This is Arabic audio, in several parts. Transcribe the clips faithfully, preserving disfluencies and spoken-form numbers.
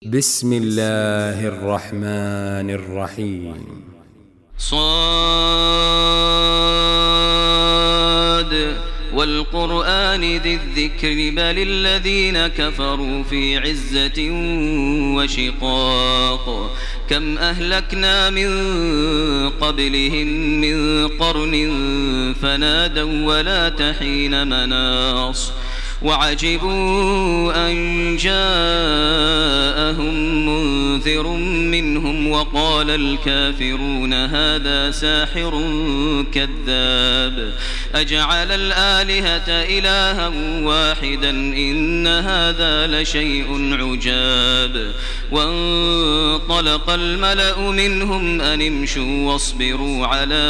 بسم الله الرحمن الرحيم. صاد والقرآن ذي الذكر بل الذين كفروا في عزة وشقاق كم أهلكنا من قبلهم من قرن فنادوا ولا تحين مناص وعجبوا أن جاءهم منذر منهم وقال الكافرون هذا ساحر كذاب أجعل الآلهة إلها واحدا إن هذا لشيء عجاب وانطلق الملأ منهم أن امشوا واصبروا على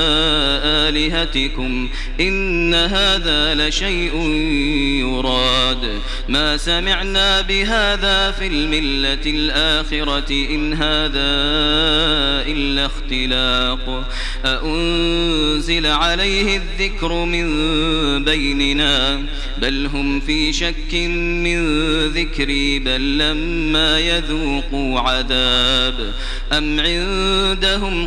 آلهتكم إن هذا لشيء يراد ما سمعنا بهذا في الملة الآخرة إن هذا إلا اختلاق أأنزل عليه الذكر من بيننا بل هم في شك من ذكري بل لما يذوقوا عذاب أم عندهم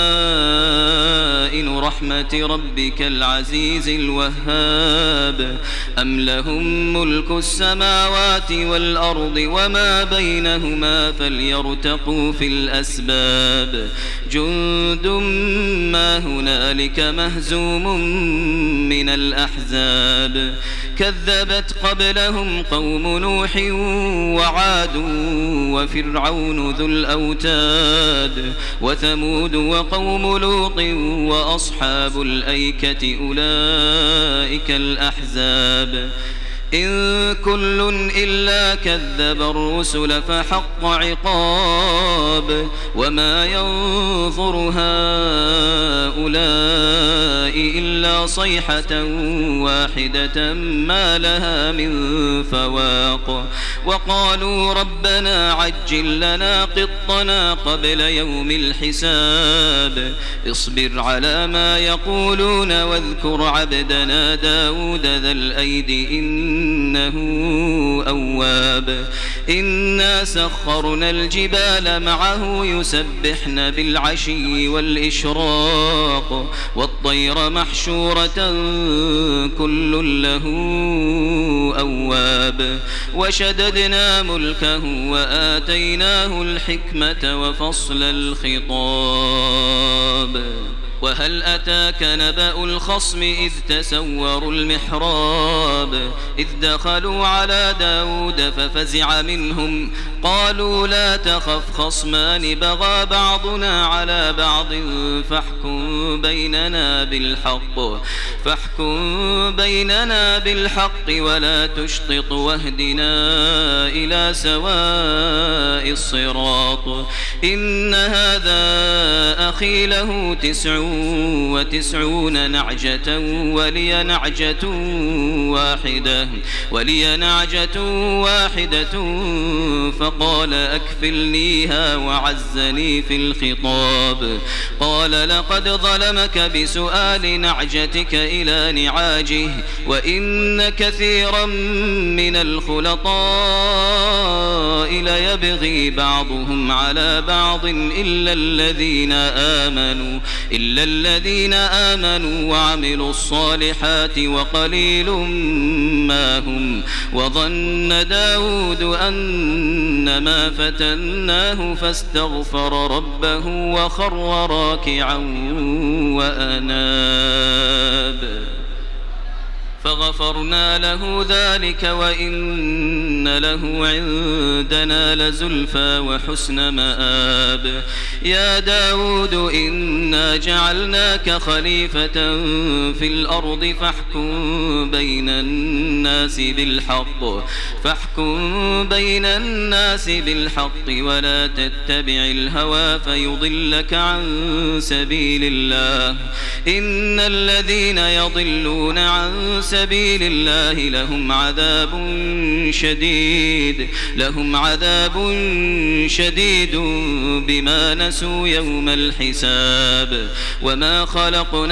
خزائن رحمة ربك العزيز الوهاب أم لهم ملك السماوات والأرض وما بينهما فليرتقوا في الأسباب جند ما هنالك مهزوم من الأحزاب كذبت قبلهم قوم نوح وعاد وفرعون ذو الأوتاد وثمود وقوم لوط وأصحاب الأيكة أولئك الأحزاب إن كل إلا كذب الرسل فحق عقاب وما ينظر هؤلاء إلا صيحة واحدة ما لها من فواق وقالوا ربنا عجل لنا قطنا قبل يوم الحساب اصبر على ما يقولون واذكر عبدنا داود ذا الأيد إن إنه أواب إنا سخرنا الجبال معه يسبحن بالعشي والإشراق والطير محشورة كل له أواب وشددنا ملكه وآتيناه الحكمة وفصل الخطاب وهل أتاك نبأ الخصم إذ تسوروا المحراب إذ دخلوا على داود ففزع منهم قالوا لا تخف خصمان بغى بعضنا على بعض فاحكم بيننا بالحق فاحكم بيننا بالحق ولا تشطط واهدنا إلى سواء الصراط إن هذا أخي له تسع وتسعون نعجة ولي نعجة واحدة ولي نعجة واحدة فقال أكفلنيها وعزني في الخطاب قال لقد ظلمك بسؤال نعجتك إلى نعاجه وإن كثيرا من الخلطاء ليبغي بعضهم على بعض إلا الذين آمنوا إلا الذين آمنوا وعملوا الصالحات وقليل ما هم وظن داود أنما فتناه فاستغفر ربه وخر راكعا وأناب فغفرنا له ذلك وإن له عندنا لزلفى وحسن مآب يا داود إنا جعلناك خليفة في الأرض فاحكم بين الناس بالحق فاحكم بين الناس بالحق ولا تتبع الهوى فيضلك عن سبيل الله إن الذين يضلون عن سبيل سبيل الله لهم عذاب شديد لهم عذاب شديد بما نسوا يوم الحساب وما خلقنا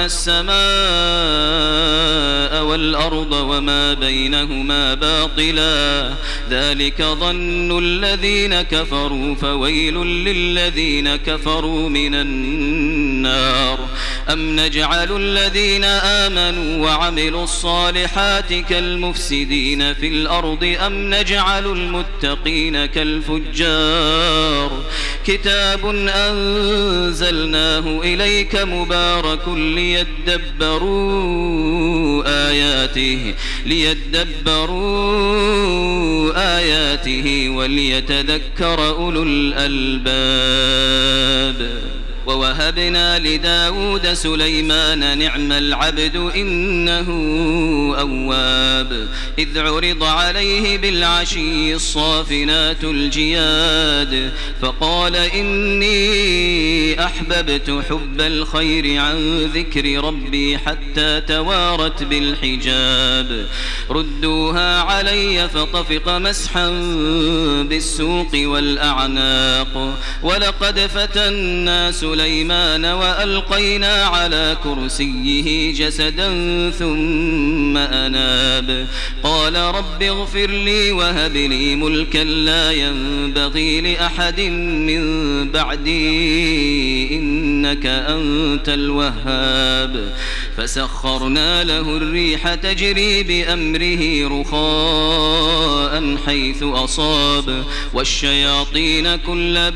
السماء والأرض وما بينهما باطلا ذلك ظن الذين كفروا فويل للذين كفروا من النار أم نجعل الذين آمنوا وعملوا الصالحات كالمفسدين في الأرض أم نجعل المتقين كالفجار كتاب أنزلناه إليك مبارك ليدبروا آياته ليدبروا آياته وليتذكر أولو الألباب ووهبنا لداود سليمان نعم العبد إنه أواب إذ عرض عليه بالعشي الصافنات الجياد فقال إني أحببت حب الخير عن ذكر ربي حتى توارت بالحجاب ردوها علي فطفق مسحا بالسوق والأعناق ولقد فتنا سليمان سليمان وألقينا على كرسيه جسدا ثم أناب قال رب اغفر لي وهب لي ملكا لا ينبغي لأحد من بعدي إنك أنت الوهاب فسخرنا له الريح تجري بأمره رخاء حيث أصاب والشياطين كل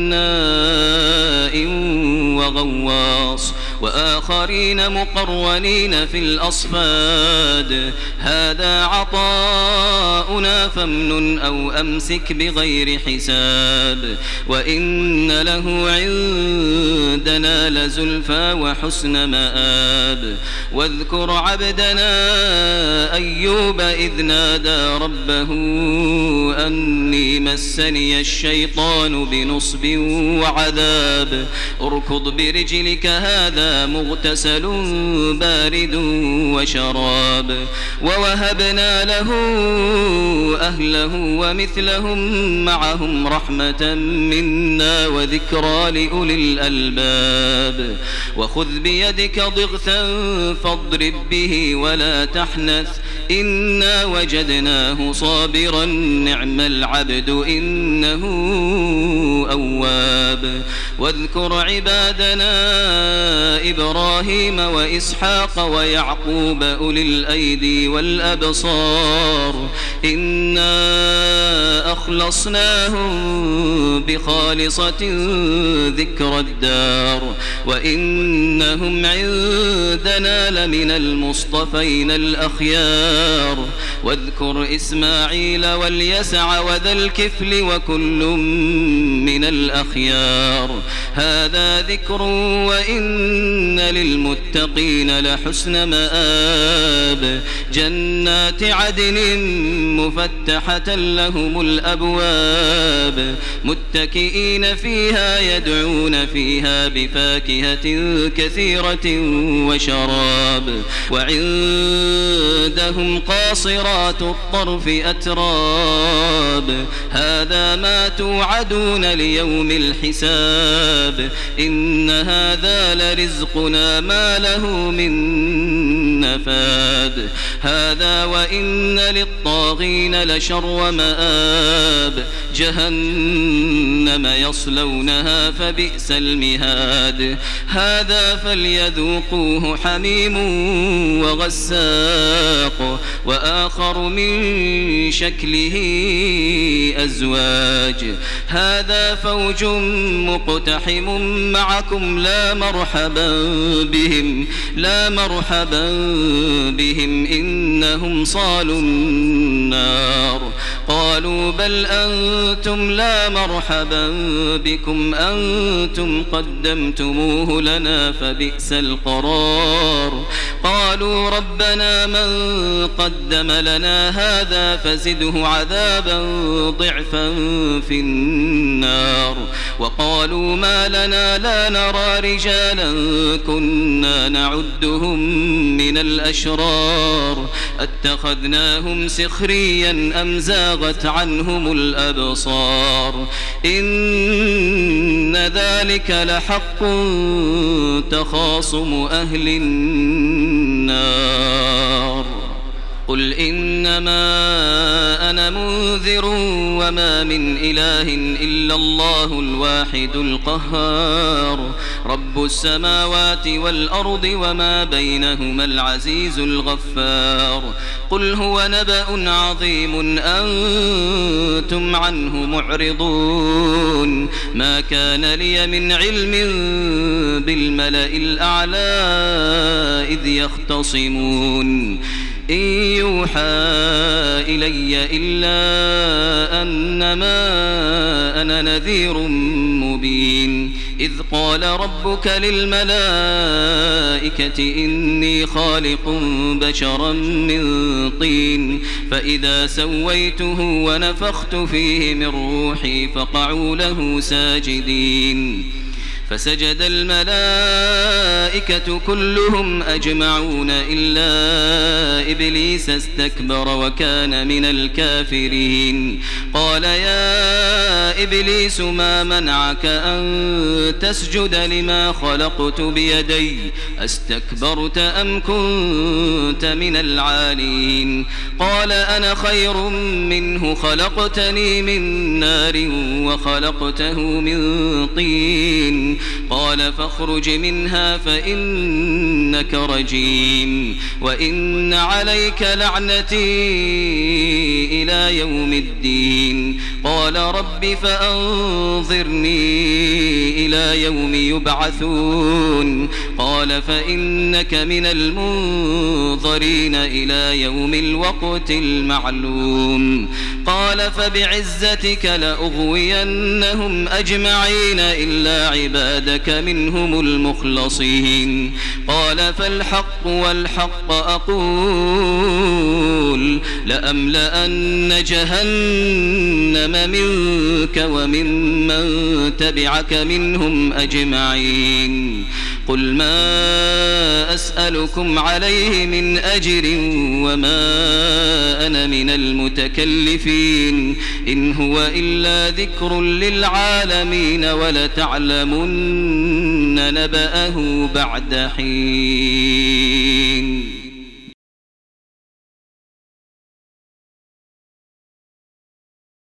بناء وغواص وآخرين مقرنين في الأصفاد هذا عطاؤنا فامنن أو أمسك بغير حساب وإن له عندنا لزلفى وحسن مآب واذكر عبدنا أيوب إذ نادى ربه أني مسني الشيطان بنصب وعذاب اركض برجلك هذا مغتسل بارد وشراب ووهبنا له أهله ومثلهم معهم رحمة منا وذكرى لأولي الألباب وخذ بيدك ضغثا فاضرب به ولا تحنث إنا وجدناه صابرا نعم العبد إنه أواب واذكر عبادنا إبراهيم وإسحاق ويعقوب أولي الأيدي والأبصار إنا أخلصناهم بخالصة ذكر الدار وإنهم عندنا لمن المصطفين الأخيار واذكر إسماعيل واليسع وذا الكفل وكل من الأخيار هذا ذكر وإن للمتقين لحسن مآب جنات عدن مفتحة لهم الأبواب متكئين فيها يدعون فيها بفاكهة كثيرة وشراب وعندهم قاصرات الطرف أتراب هذا ما توعدون ليوم الحساب إن هذا لرزقنا ما له من نفاد هذا وإن للطاغين لشر مآب جهنم يصلونها فبئس المهاد هذا فليذوقوه حميم وغساق وآخر من شكله أزواج هذا فوج مقتحم معكم لا مرحبا بهم لا مرحبا بهم إنهم صالوا النار قالوا بل أنتم لا مرحبا بكم أنتم قدمتموه لنا فبئس القرار قالوا ربنا من قدم لنا هذا فزده عذابا ضعفا في النار وقالوا ما لنا لا نرى رجالا كنا نعدهم من الأشرار أتخذناهم سخريا أم زاغت عنهم الأبصار إن ذلك لحق تخاصم أهل النار قل إنما أنا منذر وما من إله إلا الله الواحد القهار رب السماوات والأرض وما بينهما العزيز الغفار قل هو نبأ عظيم أنتم عنه معرضون ما كان لي من علم بالملأ الأعلى إذ يختصمون إن يوحى إلي إلا أنما أنا نذير مبين إذ قال ربك للملائكة إني خالق بشرا من طين فإذا سويته ونفخت فيه من روحي فقعوا له ساجدين فسجد الملائكة كلهم أجمعون إلا إبليس استكبر وكان من الكافرين قال يا إبليس ما منعك أن تسجد لما خلقت بيدي أستكبرت أم كنت من العالين قال أنا خير منه خلقتني من نار وخلقته من طين قال فاخرج منها فإنك رجيم وإن عليك لعنتي إلى يوم الدين قال رب فأنظرني إلى يوم يبعثون قال فإنك من المنظرين إلى يوم الوقت المعلوم قال فبعزتك لأغوينهم أجمعين إلا عبادك منهم المخلصين قال فالحق والحق أقول لأملأن جهنم منك وممن تبعك منهم أجمعين قل ما أسألكم عليه من أجر وما أنا من المتكلفين إن هو إلا ذكر للعالمين ولتعلمن نبأه بعد حين.